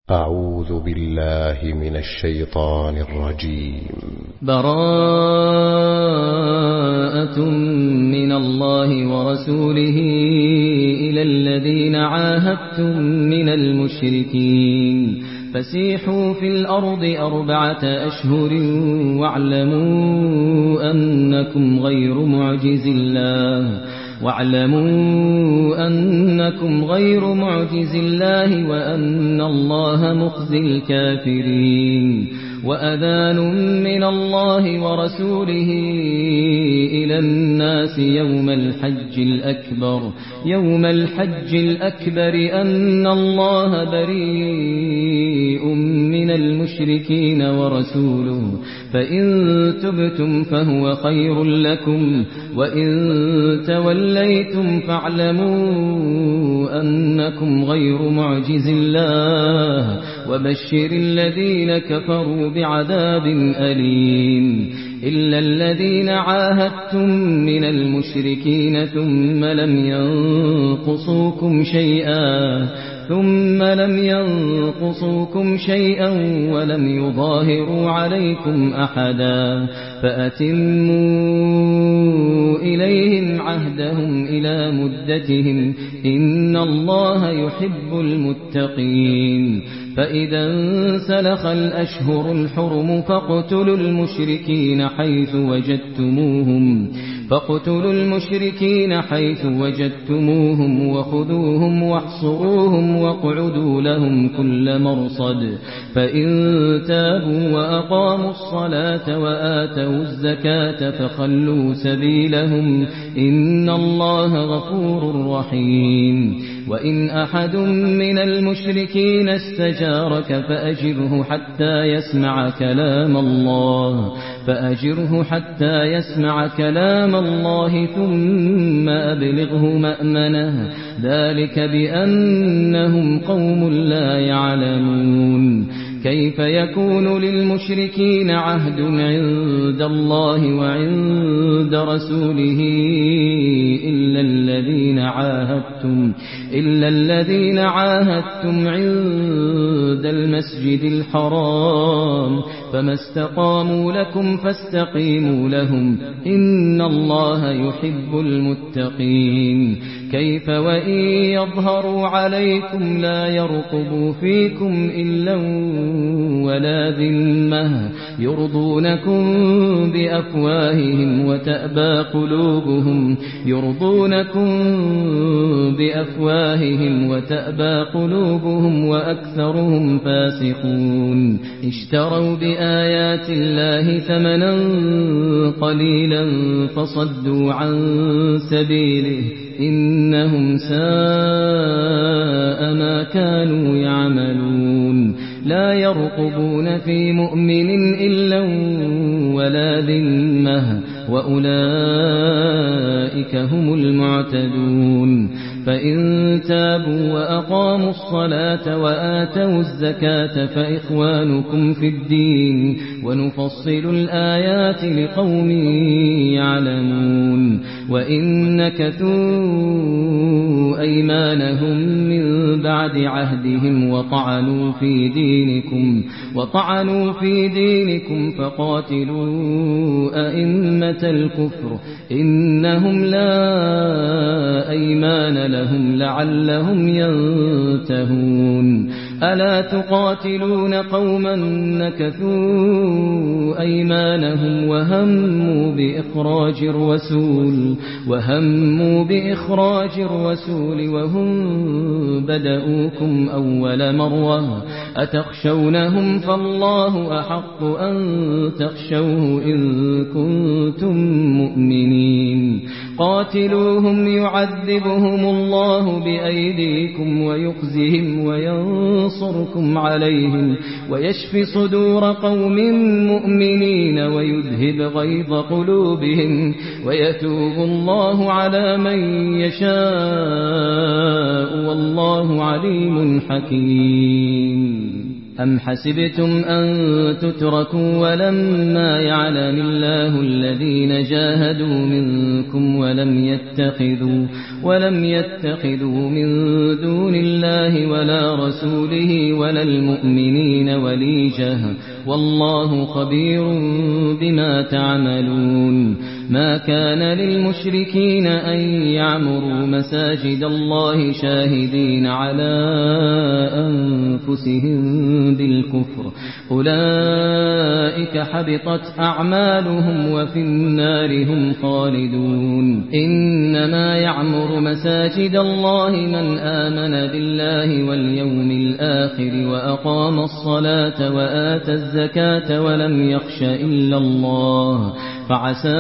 أعوذ بالله من الشيطان الرجيم. براءة من الله ورسوله إلى الذين عاهدتم من المشركين فسيحوا في الأرض 4 أشهر واعلموا أنكم غير معجز الله وأن الله مخزي الكافرين. وأذان من الله ورسوله إلى الناس يوم الحج الأكبر أن الله بريء من المشركين ورسوله فإن تبتم فهو خير لكم وإن توليتم فاعلموا أنكم غير معجز الله وبشر الذين كفروا بعذاب أليم. إلا الذين عاهدتم من المشركين ثم لم ينقصوكم شيئا ولم يظاهروا عليكم أحدا فأتموا إليهم عهدهم إلى مدتهم إن الله يحب المتقين. فإذا انسلخ الأشهر الحرم فاقتلوا المشركين حيث وجدتموهم وخذوهم واحصروهم واقعدوا لهم كل مرصد. فإن تابوا وأقاموا الصلاة وآتوا الزكاة فخلوا سبيلهم إن الله غفور رحيم. وإن أحد من المشركين استجارك فأجره حتى يسمع كلام الله ثم أبلغه مأمنه ذلك بأنهم قوم لا يعلمون. كيف يكون للمشركين عهد عند الله وعند رسوله إلا الذين عاهدتم عند المسجد الحرام فما استقاموا لكم فاستقيموا لهم إن الله يحب المتقين. كيف وإن يظهروا عليكم لا يرقبوا فيكم إلا ولا ذمة يرضونكم بأفواههم وتأبى قلوبهم وأكثرهم فاسقون. اشتروا بآيات الله ثمنا قليلا فصدوا عن سبيله إنهم ساء ما كانوا يعملون. لا يرقبون في مؤمن إلا ولا ذمة وأولئك هم المعتدون. فإن تابوا وأقاموا الصلاة وآتوا الزكاة فإخوانكم في الدين ونفصل الآيات لقوم يعلمون. وإن نكثوا أيمانهم من بعد عهدهم وطعنوا في دينكم فقاتلوا أئمة الكفر إنهم لا أيمان لهم لعلهم ينتهون. ألا تقاتلون قوما نكثوا أيمانهم وهموا بإخراج الرسول وهم بدؤوكم أول مرة أتخشونهم فالله أحق أن تخشوه إن كنتم مؤمنين. قاتلوهم يعذبهم الله بأيديكم ويخزهم وينصركم عليهم ويشف صدور قوم مؤمنين ويذهب غيظ قلوبهم ويتوب الله على من يشاء والله عليم حكيم. أم حسبتم أن تتركوا ولما يعلم الله الذين جاهدوا منكم ولم يتخذوا من دون الله ولا رسوله ولا المؤمنين وليجة والله خبير بما تعملون ما كان للمشركين أن يعمروا مساجد الله شاهدين على أنفسهم بالكفر أولئك حبطت أعمالهم وفي النار هم خالدون إنما يعمر مساجد الله من آمن بالله واليوم الآخر وأقام الصلاة وآتى الزكاة ولم يخش إلا الله فعسى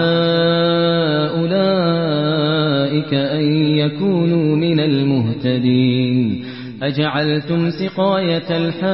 أولئك أن يكونوا من المهتدين أجعلتم سقاية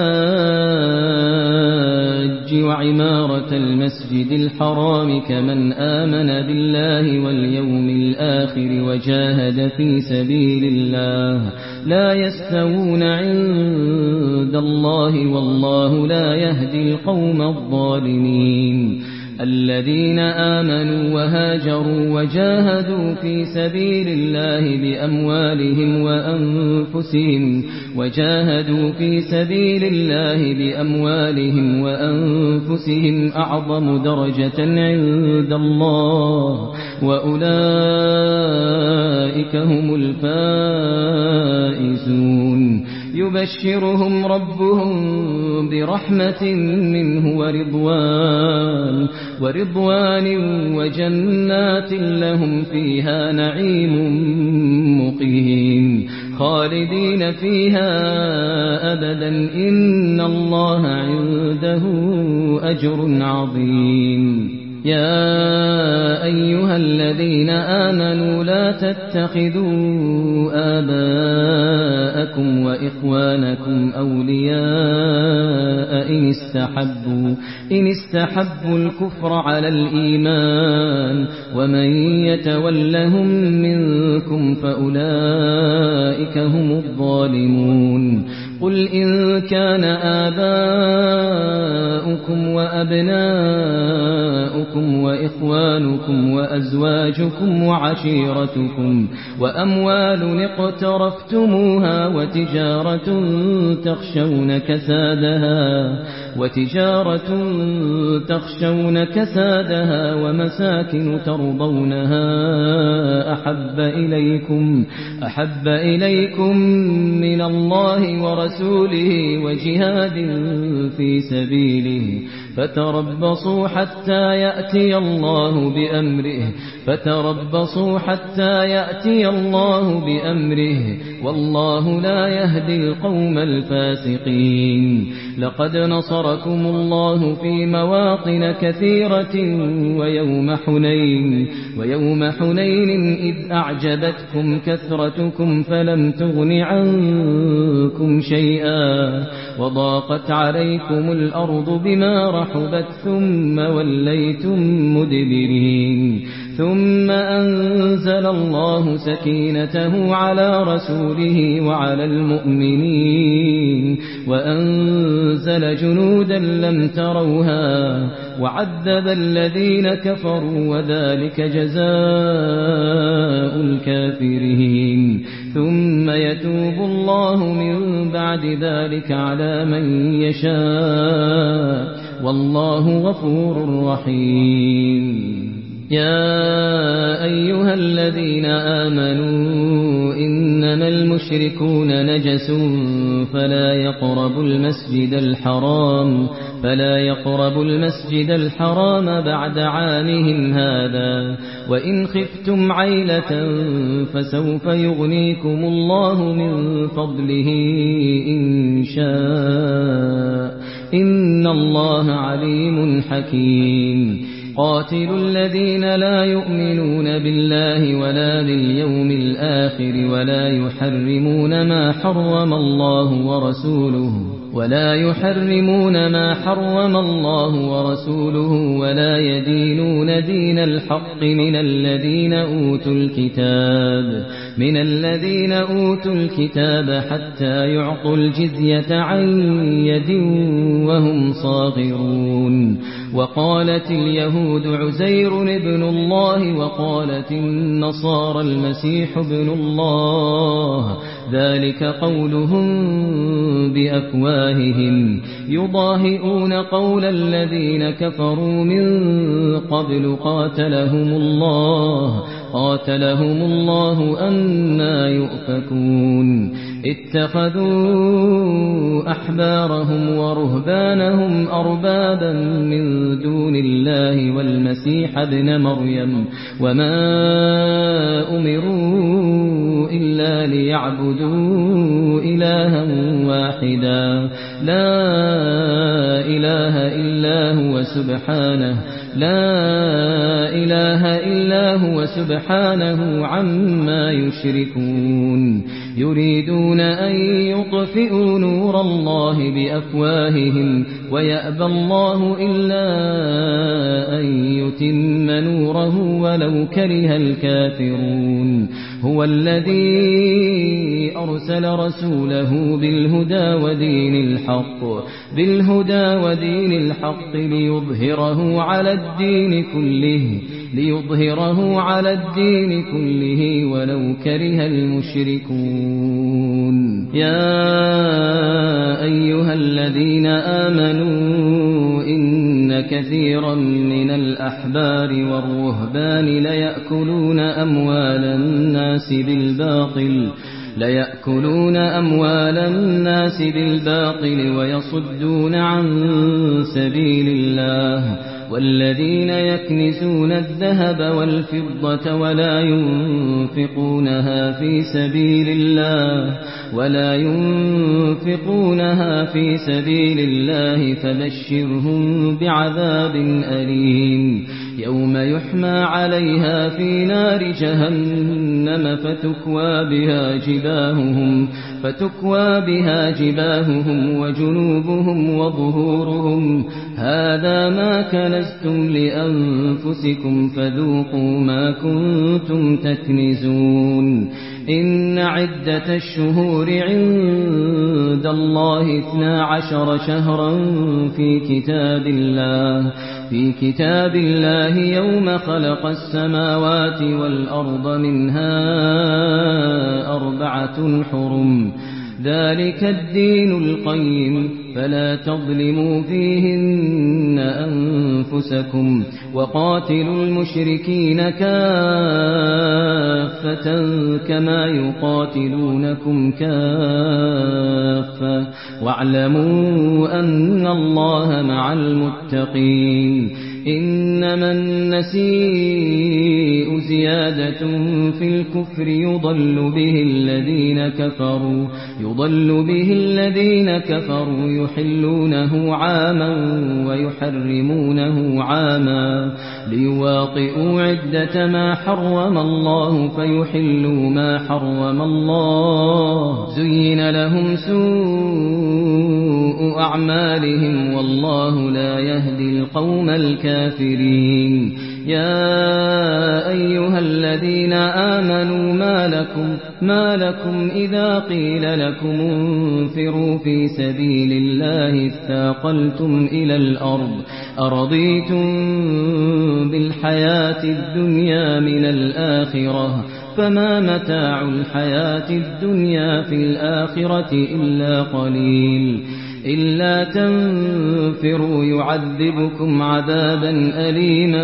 الحاج وعمارة المسجد الحرام كمن آمن بالله واليوم الآخر وجاهد في سبيل الله لا يستوون عند الله والله لا يهدي القوم الظالمين الذين آمنوا وهاجروا وجاهدوا في سبيل الله بأموالهم وأنفسهم أعظم درجة عند الله وأولئك هم الفائزون يبشرهم ربهم برحمة منه ورضوان وجنات لهم فيها نعيم مقيم خالدين فيها أبدا إن الله عنده أجر عظيم يا أيها الذين آمنوا لا تتخذوا آباءكم وإخوانكم أولياء إن استحبوا الكفر على الإيمان ومن يتولهم منكم فأولئك هم الظالمون قل إن كان آباؤكم وأبناؤكم وإخوانكم وأزواجكم وعشيرتكم وأموال اقترفتموها وتجارة تخشون كسادها ومساكن ترضونها أحب إليكم من الله ورسوله وجهاد في سبيله فتربصوا حتى يأتي الله بأمره والله لا يهدي القوم الفاسقين لقد نصركم الله في مواطن كثيرة ويوم حنين إذ أعجبتكم كثرتكم فلم تغن عنكم شيئا وضاقت عليكم الأرض بما رحبت ثم وليتم مدبرين ثم أنزل الله سكينته على رسوله وعلى المؤمنين وأنزل جنودا لم تروها وعذب الذين كفروا وذلك جزاء الكافرين ثم يتوب الله من بعد ذلك على من يشاء والله غفور رحيم يا أيها الذين آمنوا إنما المشركون نجس فلا يقربوا المسجد الحرام بعد عامهم هذا وإن خفتم عيلة فسوف يغنيكم الله من فضله إن شاء إن الله عليم حكيم قاتلوا الذين لا يؤمنون بالله ولا باليوم الآخر ولا يحرمون ما حرم الله ورسوله ولا يحرمون ما حرم الله ورسوله ولا يدينون دين الحق من الذين أوتوا الكتاب حتى يعطوا الجزية عن يد وهم صاغرون. وقالت اليهود عزير ابن الله وقالت النصارى المسيح ابن الله، ذلك قولهم بأفواههم يضاهئون قول الذين كفروا من قبل قاتلهم الله أنى يؤفكون. اتخذوا أحبارهم ورهبانهم أربابا من دون الله والمسيح ابن مريم وما أمروا إلا ليعبدوا إلها واحدا لا إله إلا هو سبحانه عما يشركون. يريدون أن يطفئوا نور الله بأفواههم ويأبى الله إلا أن يتم نوره ولو كره الكافرون. هو الذي أرسل رسوله بالهدى ودين الحق ليظهره على الدين كله ولو كره المشركون. يا أيها الذين آمنوا إن كثيرا من الأحبار والرهبان ليأكلون أموال الناس بالباطل ويصدون عن سبيل الله. والذين يكنزون الذهب والفضة ولا ينفقونها في سبيل الله فبشرهم بعذاب أليم. يوم يحمى عليها في نار جهنم فتكوى بها جباههم وجنوبهم وظهورهم هذا ما كنزتم لأنفسكم فذوقوا ما كنتم تكنزون. إن عدة الشهور عند الله 12 شهرا في كتاب الله يوم خلق السماوات والأرض منها 4 حرم ذلك الدين القيم فلا تظلموا فيهن أنفسكم وقاتلوا المشركين كافة كما يقاتلونكم كافة واعلموا أن الله مع المتقين. إنما النسيء زيادة في الكفر يضل به الذين كفروا يحلونه عاما ويحرمونه عاما ليواطئوا عدة ما حرم الله فيحلوا ما حرم الله. زين لهم سوء أعمالهم والله لا يهدي القوم الكافرين. يا أيها الذين آمنوا ما لكم إذا قيل لكم انفروا في سبيل الله اثاقلتم إلى الأرض أرضيتم بالحياة الدنيا من الآخرة فما متاع الحياة الدنيا في الآخرة إلا قليل. إلا تنفروا يعذبكم عذابا أليما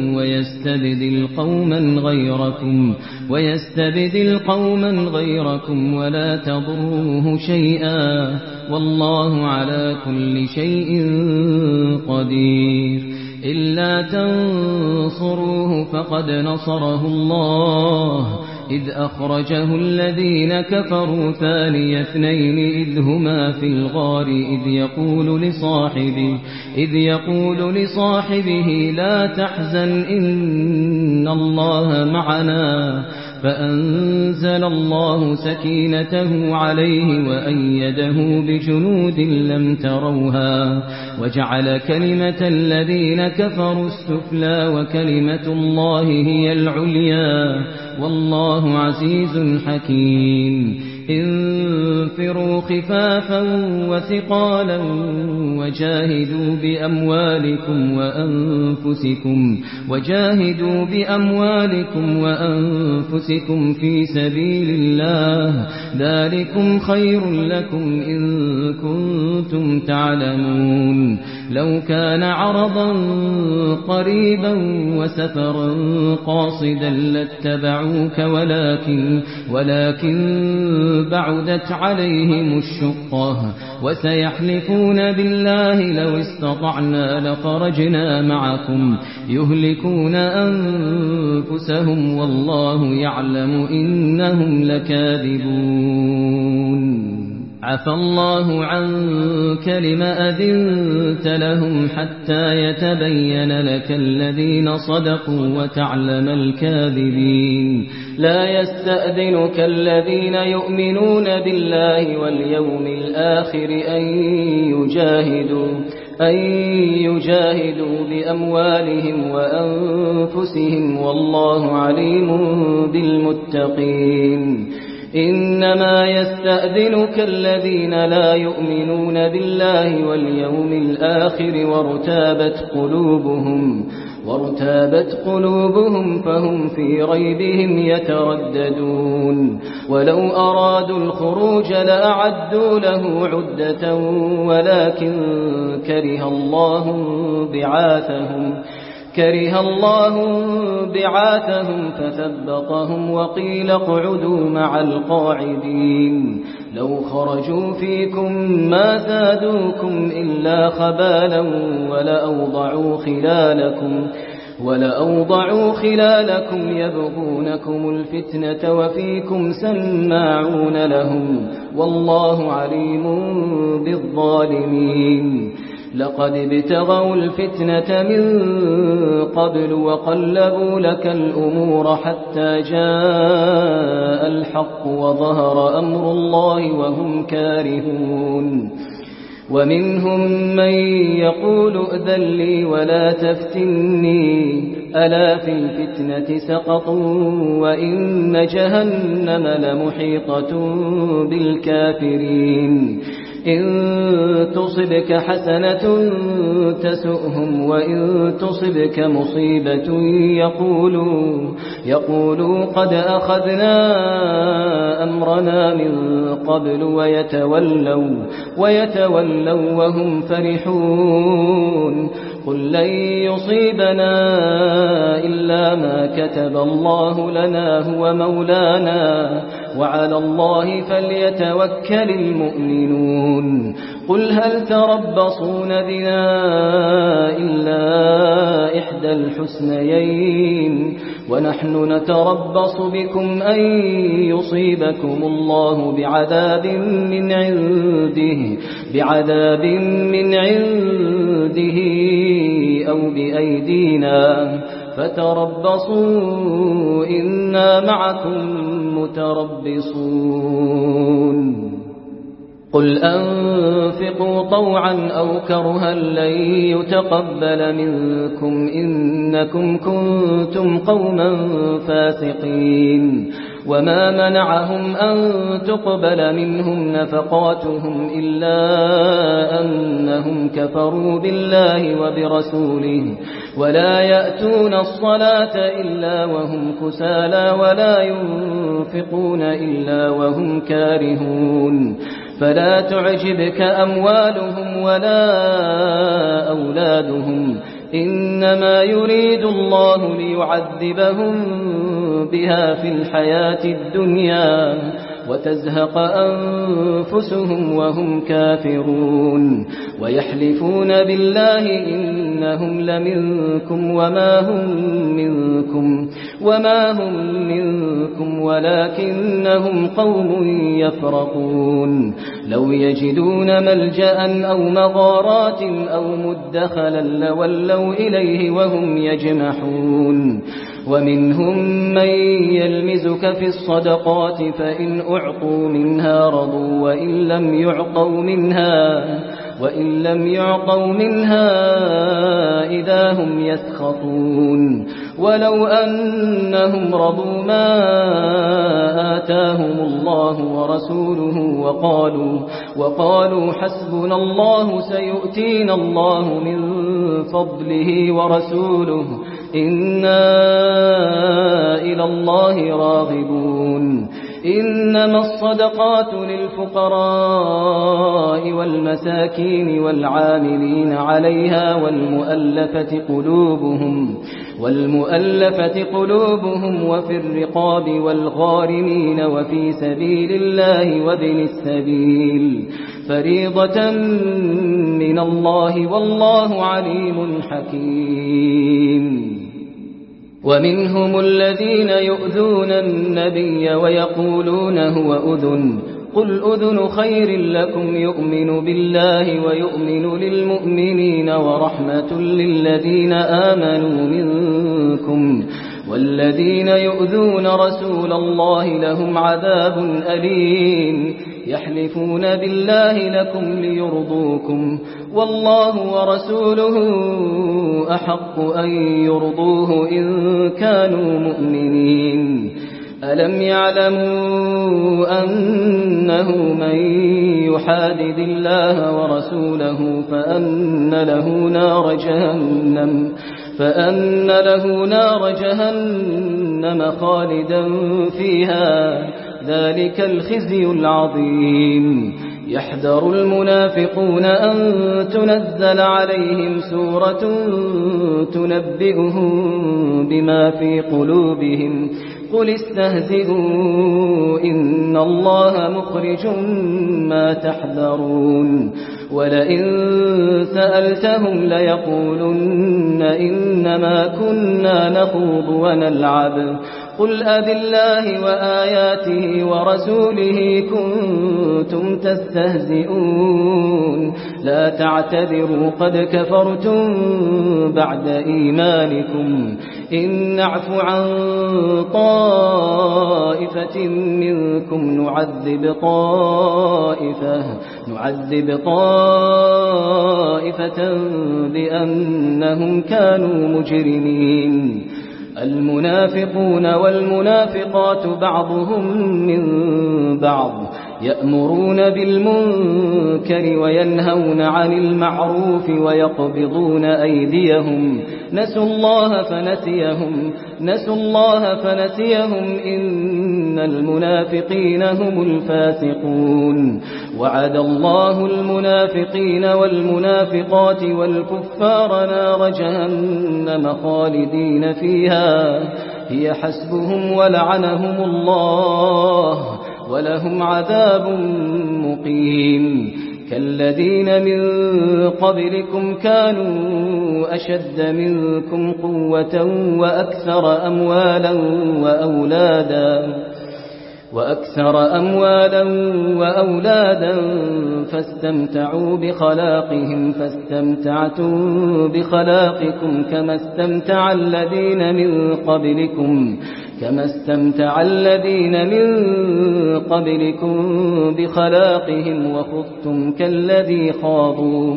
ويستبدل قوما غيركم ولا تضروه شيئا والله على كل شيء قدير. إلا تنصروه فقد نصره الله إذ أخرجه الذين كفروا ثاني اثنين إذ هما في الغار إذ يقول لصاحبه لا تحزن إن الله معنا فأنزل الله سكينته عليه وأيده بجنود لم تروها وجعل كلمة الذين كفروا السفلى وكلمة الله هي العليا والله عزيز حكيم انفروا خفافا وثقالا وجاهدوا بأموالكم وأنفسكم في سبيل الله ذلكم خير لكم إن كنتم تعلمون لو كان عرضا قريبا وسفرا قاصدا لاتبعوك ولكن بعدت عليهم الشقة وسيحلفون بالله لو استطعنا لخرجنا معكم يهلكون أنفسهم والله يعلم إنهم لكاذبون عفى الله عنك لما أذنت لهم حتى يتبين لك الذين صدقوا وتعلم الكاذبين لا يستأذنك الذين يؤمنون بالله واليوم الآخر أن يجاهدوا بأموالهم وأنفسهم والله عليم بالمتقين إنما يستأذنك الذين لا يؤمنون بالله واليوم الآخر وارتابت قلوبهم فهم في ريبهم يترددون ولو أرادوا الخروج لأعدوا له عدة ولكن كره الله بعاثهم فثبطهم وقيل اقعدوا مع القاعدين لو خرجوا فيكم ما زادوكم إلا خبالا ولأوضعوا خلالكم يبغونكم الفتنة وفيكم سماعون لهم والله عليم بالظالمين لقد ابتغوا الفتنة من قبل وقلبوا لك الأمور حتى جاء الحق وظهر أمر الله وهم كارهون ومنهم من يقول ائذن لي ولا تفتني ألا في الفتنة سقطوا وإن جهنم لمحيطة بالكافرين إن تصبك حسنة تسؤهم وإن تصبك مصيبة يقولوا قد أخذنا أمرنا من قبل ويتولوا وهم فرحون قل لن يصيبنا إلا ما كتب الله لنا هو مولانا وعلى الله فليتوكل المؤمنون قل هل تربصون بنا إلا إحدى الحسنيين عنه نتربص بكم أن يصيبكم الله بعذاب من عنده أو بأيدينا فتربصوا إنا معكم متربصون قل أنفقوا طوعا أو كرها لن يتقبل منكم إنكم كنتم قوما فاسقين وما منعهم أن تقبل منهم نفقاتهم إلا أنهم كفروا بالله وبرسوله ولا يأتون الصلاة إلا وهم كسالى ولا ينفقون إلا وهم كارهون فلا تعجبك أموالهم ولا أولادهم إنما يريد الله ليعذبهم بها في الحياة الدنيا وتزهق أنفسهم وهم كافرون ويحلفون بالله إنهم لمنكم وما هم منكم ولكنهم قوم يفرقون لو يجدون ملجأ أو مغارات أو مدخلا لولوا إليه وهم يجمحون ومنهم من يلمزك في الصدقات فإن أعطوا منها رضوا وإن لم يعطوا منها إذا هم يسخطون ولو أنهم رضوا ما آتاهم الله ورسوله وقالوا حسبنا الله سيؤتينا الله من فضله ورسوله إنا إلى الله راغبون إنما الصدقات للفقراء والمساكين والعاملين عليها والمؤلفة قلوبهم وفي الرقاب والغارمين وفي سبيل الله وابن السبيل فريضة من الله والله عليم حكيم ومنهم الذين يؤذون النبي ويقولون هو أذن قل أذن خير لكم يؤمن بالله ويؤمن للمؤمنين ورحمة للذين آمنوا منكم والذين يؤذون رسول الله لهم عذاب أليم يحلفون بالله لكم ليرضوكم والله ورسوله أحق أن يرضوه إن كانوا مؤمنين ألم يعلموا أنه من يحادد الله ورسوله فأن له نار جهنم خالدا فيها ذلك الخزي العظيم يحذر المنافقون أن تنزل عليهم سورة تنبئهم بما في قلوبهم قل استهزئوا إن الله مخرج ما تحذرون ولئن سألتهم ليقولن إنما كنا نخوض ونلعب قل أبالله وآياته ورسوله كنتم تستهزئون لا تعتذروا قد كفرتم بعد إيمانكم إن نعف عن طائفة منكم نعذب طائفة بأنهم كانوا مجرمين المنافقون والمنافقات بعضهم من بعض يأمرون بالمنكر وينهون عن المعروف ويقبضون أيديهم نسوا الله فنسيهم إن المنافقين هم الفاسقون وعد الله المنافقين والمنافقات والكفار نار جهنم خالدين فيها هي حسبهم ولعنهم الله ولهم عذاب مقيم كالذين من قبلكم كانوا أشد منكم قوة وأكثر أموالا وأولادا فاستمتعوا بخلاقهم فاستمتعتم بخلاقكم كما استمتع الذين من قبلكم بخلاقهم وخضتم كالذي خاضوا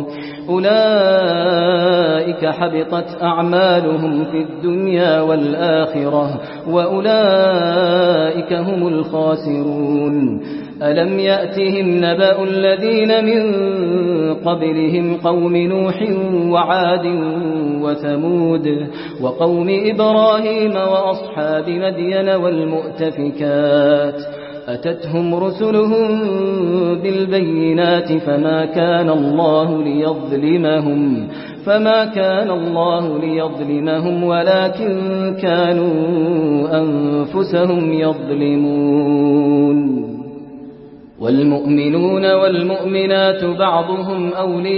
أولئك حبطت أعمالهم في الدنيا والآخرة وأولئك هم الخاسرون ألم يأتهم نبأ الذين من قبلهم قوم نوح وعاد وثمود وقوم إبراهيم وأصحاب مدين والمؤتفكات أتتهم رسلهم بالبينات فما كان الله ليظلمهم ولكن كانوا أنفسهم يظلمون والمؤمنون والمؤمنات بعضهم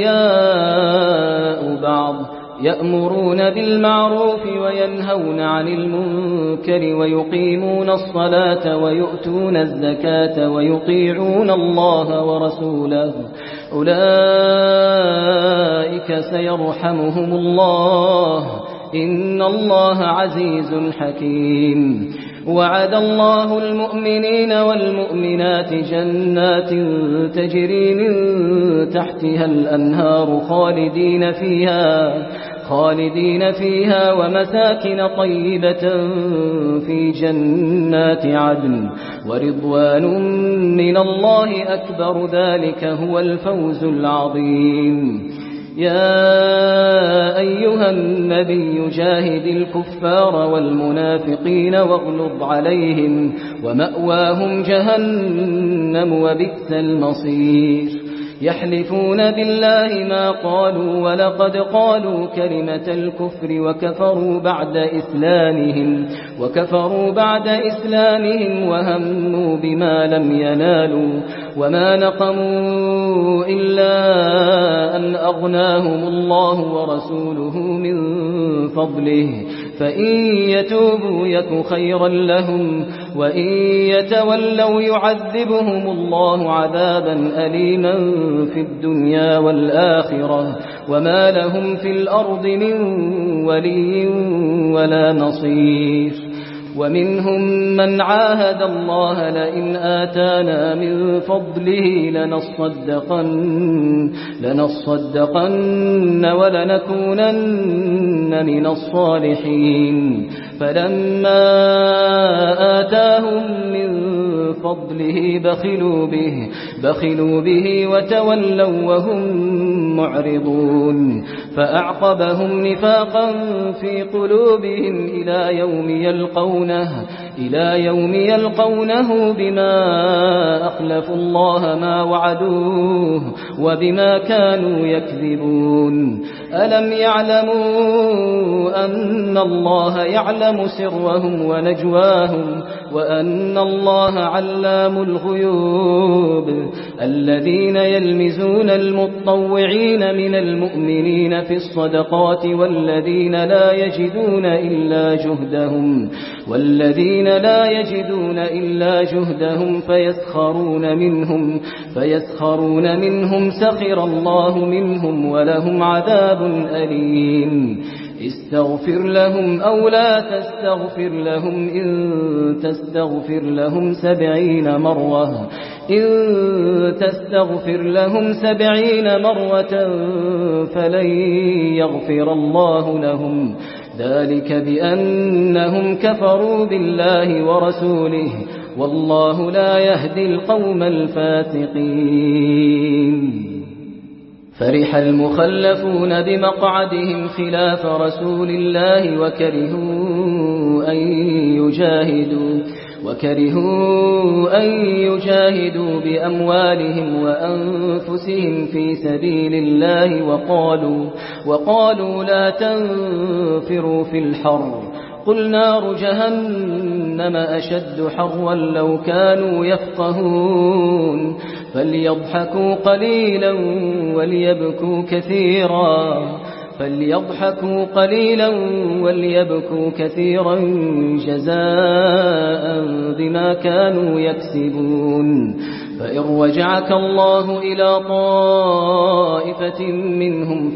أولياء بعض يأمرون بالمعروف وينهون عن المنكر ويقيمون الصلاة ويؤتون الزكاة ويطيعون الله ورسوله أولئك سيرحمهم الله إن الله عزيز حكيم. وعد الله المؤمنين والمؤمنات جنات تجري من تحتها الأنهار خالدين فيها ومساكن طيبة في جنات عدن ورضوان من الله أكبر، ذلك هو الفوز العظيم. يا أيها النبي جاهد الكفار والمنافقين واغلظ عليهم ومأواهم جهنم وبئس المصير. يحلفون بالله ما قالوا ولقد قالوا كلمة الكفر وكفروا بعد إسلامهم وهموا بما لم ينالوا وما نقموا إلا أن أغناهم الله ورسوله من فضله، فإن يتوبوا يك خيرا لهم وإن يتولوا يعذبهم الله عذابا أليما في الدنيا والآخرة وما لهم في الأرض من ولي ولا نصير. ومنهم من عاهد الله لئن آتانا من فضله لنصدقن ولنكونن من الصالحين، فلما آتاهم من فضله بخلوا به وتولوا وهم معرضون، فأعقبهم نفاقا في قلوبهم إلى يوم يلقونه بما أخلفوا الله ما وعدوه وبما كانوا يكذبون. ألم يعلموا أن الله يعلم سرهم ونجواهم وأن الله علام الغيوب؟ الذين يلمزون المتطوعين من المؤمنين في الصدقات والذين لا يجدون إلا جهدهم فيسخرون منهم سخر الله منهم ولهم عذاب أليم. استغفر لهم أو لا تستغفر لهم إن تستغفر لهم 70 مرة فلن يغفر الله لهم، ذلك بأنهم كفروا بالله ورسوله والله لا يهدي القوم الفاسقين. فرح المخلفون بمقعدهم خلاف رسول الله وكرهوا أن يجاهدوا بأموالهم وأنفسهم في سبيل الله وقالوا لا تنفروا في الحر، قل نار جهنم أشد حرا لو كانوا يفقهون، فليضحكوا قليلا وليبكوا كثيرا جزاء بما كانوا يكسبون. فإن رجعك الله إلى طائفة منهم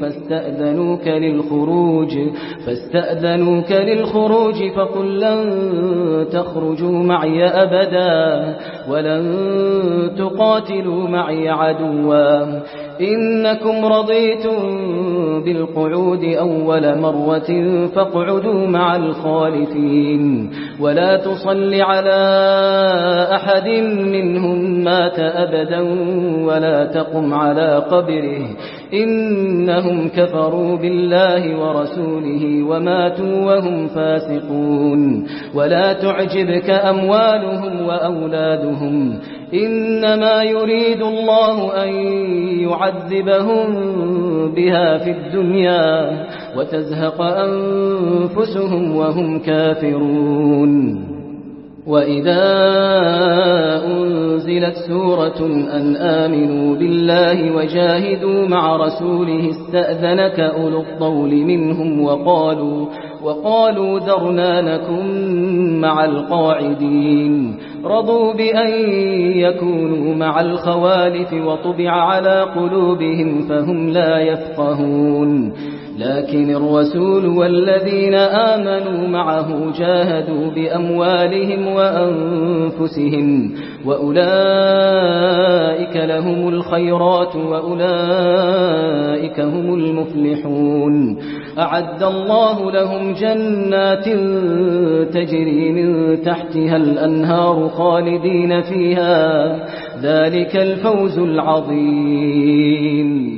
فاستأذنوك للخروج فقل لن تخرجوا معي أبدا ولن تقاتلوا معي عدوا، إنكم رضيتم بالقعود أول مرة فاقعدوا مع الخالفين، ولا تصل على أحد منهم مات أبدا ولا تقم على قبره، إنهم كفروا بالله ورسوله وماتوا وهم فاسقون. ولا تعجبك أموالهم وأولادهم، إنما يريد الله أن يعذبهم بها في الدنيا وتزهق أنفسهم وهم كافرون. وإذا أنزلت سورة أن آمنوا بالله وجاهدوا مع رسوله استأذنك أولو الطول منهم وقالوا ذرنا نكن مع القاعدين، رضوا بأن يكونوا مع الخوالف وطبع على قلوبهم فهم لا يفقهون. لكن الرسول والذين آمنوا معه جاهدوا بأموالهم وأنفسهم وأولئك لهم الخيرات وأولئك هم المفلحون. أعد الله لهم جنات تجري من تحتها الأنهار خالدين فيها، ذلك الفوز العظيم.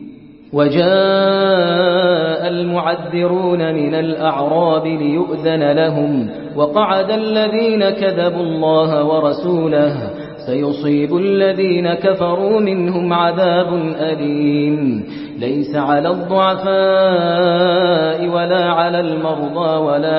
وجاء المعذرون من الأعراب ليؤذن لهم، وقعد الذين كذبوا الله ورسوله، سيصيب الذين كفروا منهم عذاب أليم. ليس على الضعفاء ولا على المرضى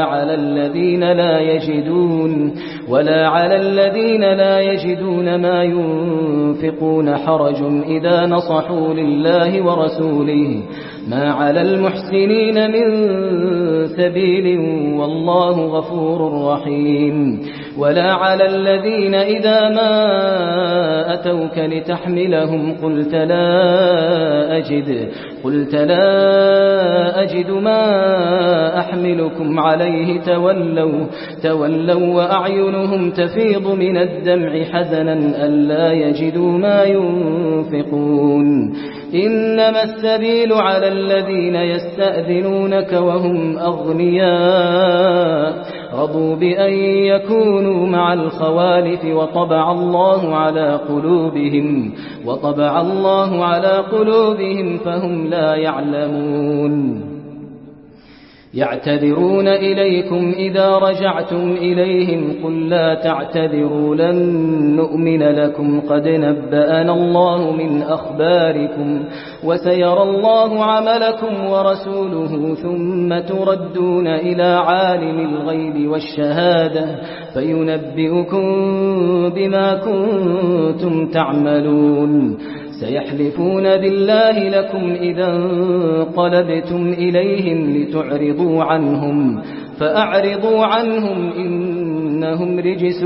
ولا على الذين لا يجدون ما ينفقون حرج إذا نصحوا لله ورسوله، ما على المحسنين من سبيل والله غفور رحيم. ولا على الذين إذا ما أتوك لتحملهم قلت لا أجد ما أحملكم عليه تولوا وأعينهم تفيض من الدمع حزنا ألا يجدوا ما ينفقون. إنما السبيل على الذين يستأذنونك وهم أغنياء رضوا بأن يكونوا مع الخوالف وطبع الله على قلوبهم فهم لا يعلمون. يعتذرون إليكم إذا رجعتم إليهم قل لا تعتذروا لن نؤمن لكم قد نبأنا الله من أخباركم وسيرى الله عملكم ورسوله ثم تردون إلى عالم الغيب والشهادة فينبئكم بما كنتم تعملون. سيحلفون بالله لكم إذا انقلبتم إليهم لتعرضوا عنهم فأعرضوا عنهم إنهم رجس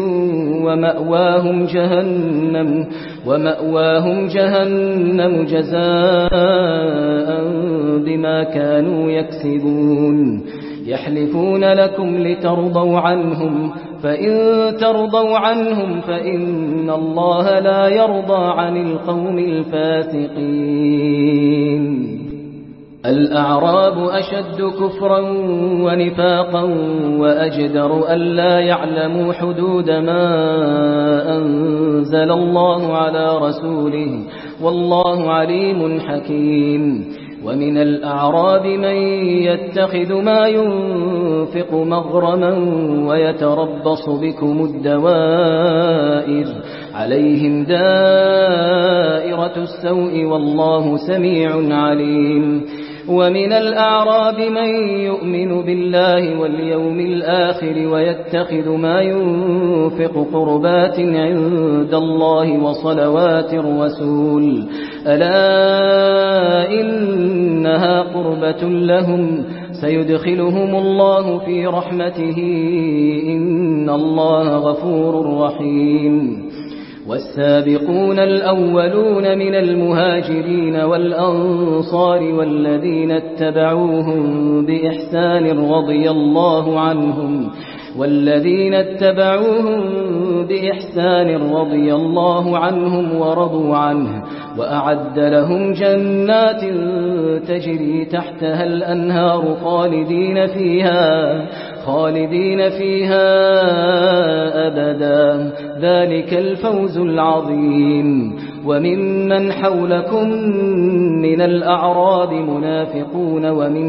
ومأواهم جهنم جزاء بما كانوا يكسبون. يحلفون لكم لترضوا عنهم فإن ترضوا عنهم فإن الله لا يرضى عن القوم الفاسقين. الأعراب أشد كفرا ونفاقا وأجدر ألا يعلموا حدود ما أنزل الله على رسوله والله عليم حكيم. ومن الأعراب من يتخذ ما ينفق مغرما ويتربص بكم الدوائر عليهم دائرة السوء والله سميع عليم. ومن الأعراب من يؤمن بالله واليوم الآخر ويتخذ ما ينفق قربات عند الله وصلوات الرسول ألا إنها قربة لهم سيدخلهم الله في رحمته إن الله غفور رحيم. والسابقون الأولون من المهاجرين والأنصار والذين اتبعوهم بإحسان رضي الله عنهم ورضوا عنه وأعد لهم جنات تجري تحتها الأنهار خالدين فيها أبدا ذلك الفوز العظيم. وممن حولكم من الأعراب منافقون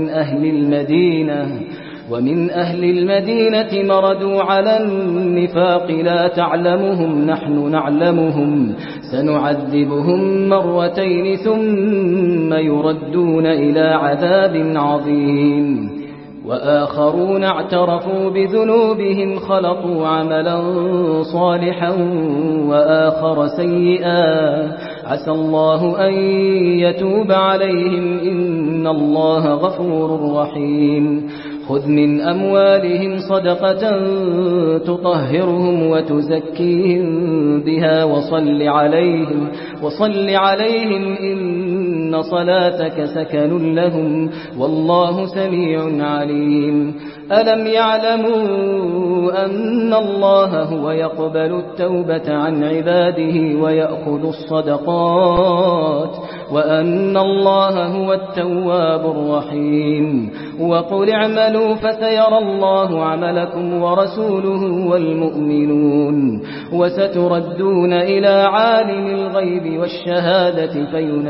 ومن أهل المدينة مردوا على النفاق لا تعلمهم نحن نعلمهم سنعذبهم مرتين ثم يردون إلى عذاب عظيم. وآخرون اعترفوا بذنوبهم خلطوا عملا صالحا وآخر سيئا عسى الله أن يتوب عليهم إن الله غفور رحيم. خذ من أموالهم صدقة تطهرهم وتزكيهم بها وصل عليهم إن إن صلاتك سكن لهم والله سميع عليم ألم يعلموا أن الله هو يقبل التوبة عن عباده ويأخذ الصدقات وأن الله هو التواب الرحيم وقل اعملوا فسيرى الله عملكم ورسوله والمؤمنون وستردون إلى عالم الغيب والشهادة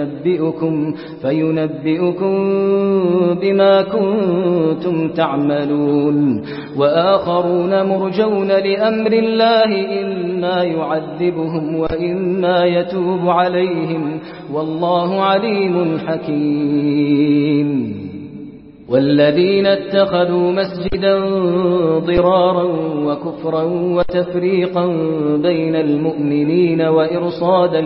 فينبئكم بما كنتم تعملون وآخرون مرجون لأمر الله إما يعذبهم وإما يتوب عليهم والله عليم حكيم والذين اتخذوا مسجدا ضرارا وكفرا وتفريقا بين المؤمنين وإرصادا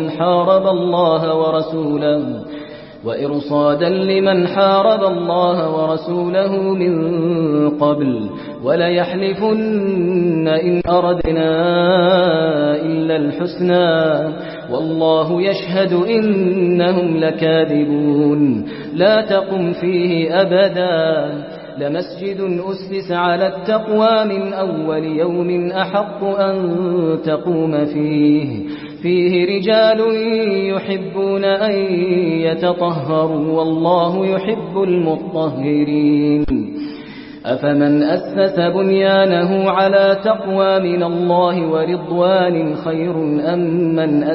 لمن حارب الله ورسوله من قبل وليحلفن إن أردنا إلا الحسنى والله يشهد إنهم لكاذبون لا تقم فيه أبدا لمسجد أسس على التقوى من أول يوم أحق أن تقوم فيه رجال يحبون أن يتطهروا والله يحب المطهرين أفمن أسس بنيانه على تقوى من الله ورضوان خير أم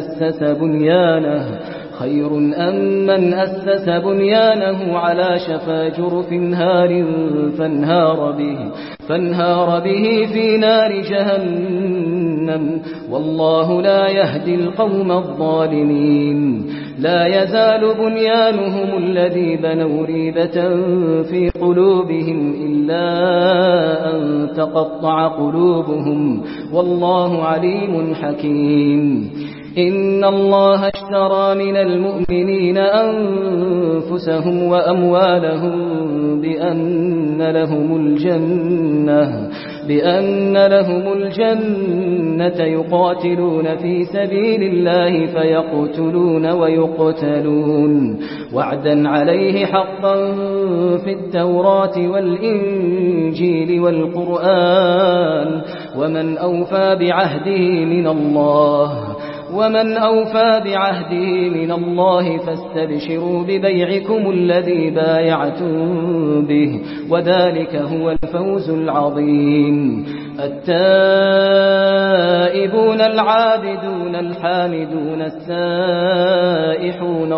من أسس بنيانه على شفا جرف هار فانهار به في نار جهنم والله لا يهدي القوم الظالمين لا يزال بنيانهم الذي بنوا ريبة في قلوبهم إلا أن تقطع قلوبهم والله عليم حكيم إن الله اشترى من المؤمنين أنفسهم وأموالهم بأن لهم الجنة يقاتلون في سبيل الله فيقتلون ويقتلون وعدا عليه حقا في التوراة والإنجيل والقرآن ومن أوفى بعهده من الله فاستبشروا ببيعكم الذي بايعتم به وذلك هو الفوز العظيم التائبون العابدون الحامدون السائحون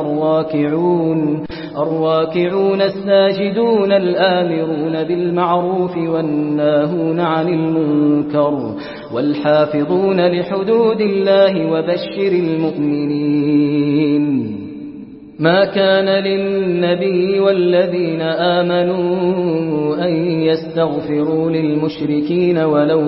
الراكعون الساجدون الآمرون بالمعروف والناهون عن المنكر والحافظون لحدود الله وبشر المؤمنين ما كان للنبي والذين آمنوا أن يستغفروا للمشركين ولو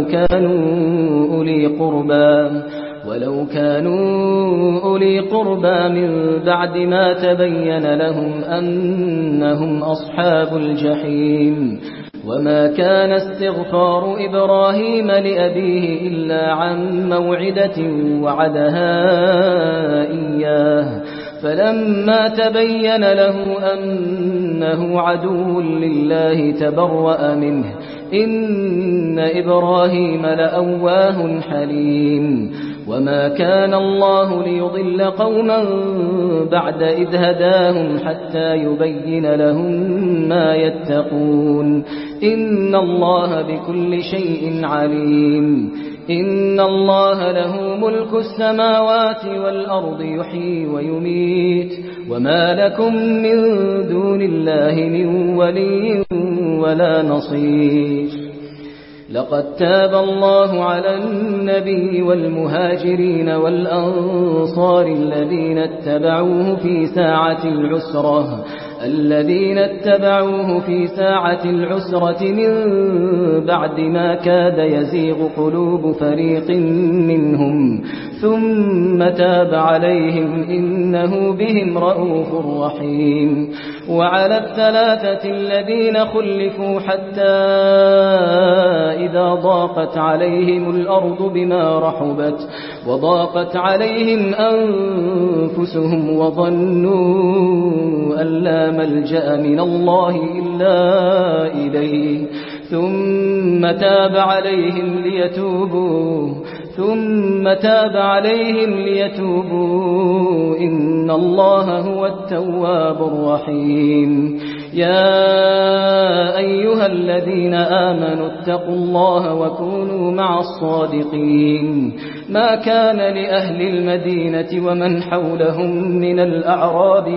كانوا أولي قربى من بعد ما تبين لهم أنهم أصحاب الجحيم وما كان استغفار إبراهيم لأبيه إلا عن موعدة وعدها إياه فلما تبين له أنه عدو لله تبرأ منه إن إبراهيم لأواه حليم وما كان الله ليضل قوما بعد إذ هداهم حتى يبين لهم ما يتقون إن الله بكل شيء عليم إن الله له ملك السماوات والأرض يحيي ويميت وما لكم من دون الله من ولي ولا نصير لقد تاب الله على النبي والمهاجرين والأنصار الذين اتبعوه في ساعة العسرة الذين اتبعوه في ساعة العسرة من بعد ما كاد يزيغ قلوب فريق منهم ثم تاب عليهم إنه بهم رؤوف رحيم. وعلى الثلاثة الذين خلفوا حتى إذا ضاقت عليهم الأرض بما رحبت وضاقت عليهم أنفسهم وظنوا أن لا ملجأ من الله إلا إليه ثم تاب عليهم ليتوبوا إن الله هو التواب الرحيم. يا أيها الذين آمنوا اتقوا الله وكونوا مع الصادقين. ما كان لأهل المدينة ومن حولهم من الأعراب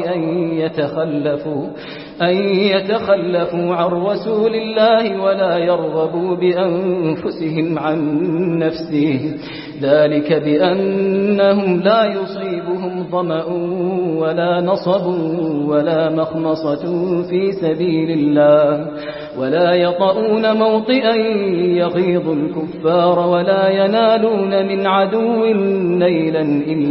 أن يتخلفوا عن رسول الله ولا يرغبوا بأنفسهم عن نفسه ذلك بأنهم لا يصيبهم ظمأ ولا نصب ولا مخمصة في سبيل الله ولا يطؤون موطئا يغيظ الكفار ولا ينالون من عدو نيلا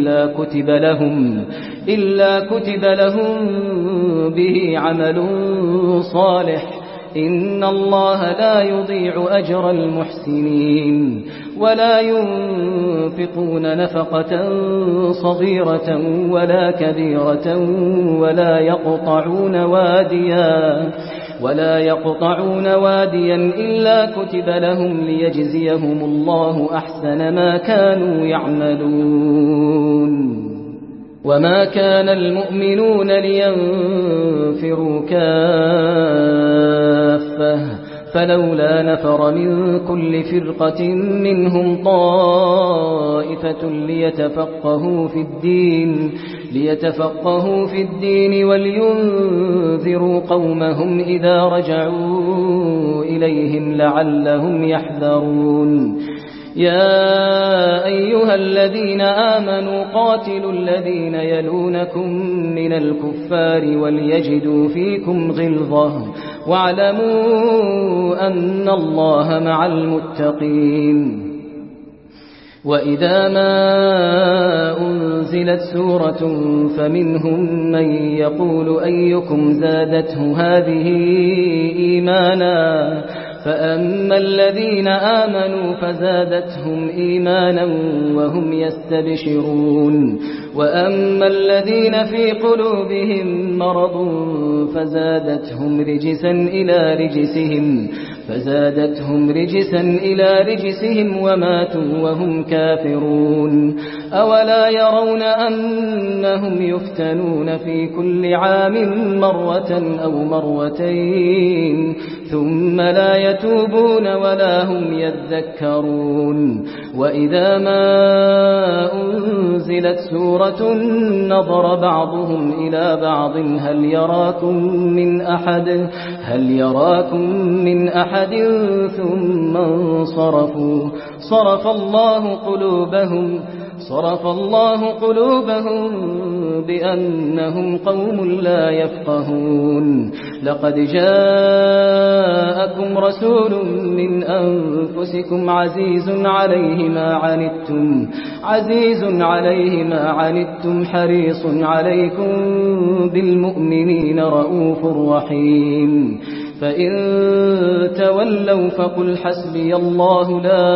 إلا كتب لهم به عمل صالح إن الله لا يضيع أجر المحسنين. ولا ينفقون نفقة صغيرة ولا كبيرة ولا يقطعون واديا إلا كتب لهم ليجزيهم الله أحسن ما كانوا يعملون. وما كان المؤمنون لينفروا كافة فلولا نفر من كل فرقة منهم طائفة ليتفقهوا في الدين ولينذروا قومهم إذا رجعوا إليهم لعلهم يحذرون. يا أيها الذين آمنوا قاتلوا الذين يلونكم من الكفار وليجدوا فيكم غلظة واعلموا أن الله مع المتقين. وإذا ما أنزلت سورة فمنهم من يقول أيكم زادته هذه إيمانا فأما الذين آمنوا فزادتهم إيمانا وهم يستبشرون وأما الذين في قلوبهم مرض فزادتهم رجسا إلى رجسهم وماتوا وهم كافرون. أولا يرون أنهم يفتنون في كل عام مرة أو مرتين ثم لا يتوبون ولا هم يذكرون. وإذا ما أنزلت سورة نظر بعضهم إلى بعض هل يراكم من أحد ثم انصرفوا صرف الله قلوبهم بأنهم قوم لا يفقهون. لقد جاءكم رسول من أنفسكم عزيز عليه ما عنتم حريص عليكم بالمؤمنين رؤوف رحيم. فإن تولوا فقل حسبي الله لا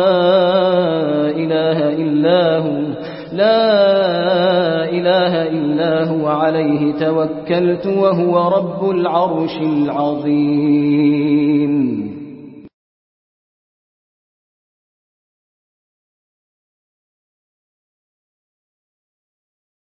إله إلا هو عليه توكلت وهو رب العرش العظيم.